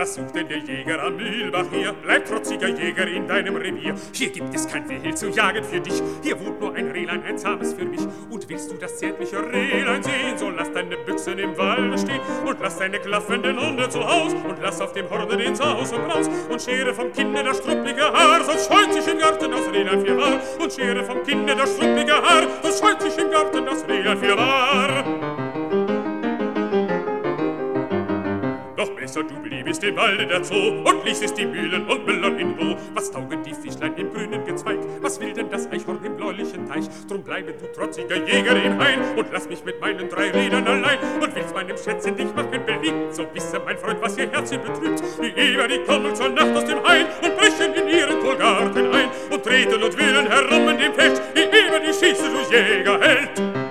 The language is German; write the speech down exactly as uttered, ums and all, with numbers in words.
Was sucht denn der Jäger am Mühlbach hier? Bleib trotziger Jäger in deinem Revier. Hier gibt es kein Wild zu jagen für dich. Hier wohnt nur ein Rehlein, ein zahmes für mich. Und willst du das zärtliche Rehlein sehen, so lass deine Büchsen im Walde stehen und lass deine klaffenden Hunde zu Haus und lass auf dem Horde den Saus und Braus und schere vom Kinde das struppige Haar, sonst scheut sich im Garten das Rehlein fürwahr. Und schere vom Kinde das struppige Haar, sonst scheut sich im Garten das Rehlein fürwahr. Doch besser du bliebest im Walde der Zoo und ließest die Mühlen und Müller in Ruh. Was taugen die Fischlein im grünen Gezweig? Was will denn das Eichhorn im bläulichen Teich? Drum bleibe du trotziger Jäger im Hain und lass mich mit meinen drei Rädern allein. Und willst meinem Schätzchen dich machen beliebt, so wisse, mein Freund, was ihr Herz betrübt. Die Eber, die kommen zur Nacht aus dem Hain und brechen in ihren Kohlgarten ein und treten und wühlen herum in dem Feld. Die Eber, die schießen, du Jägerheld.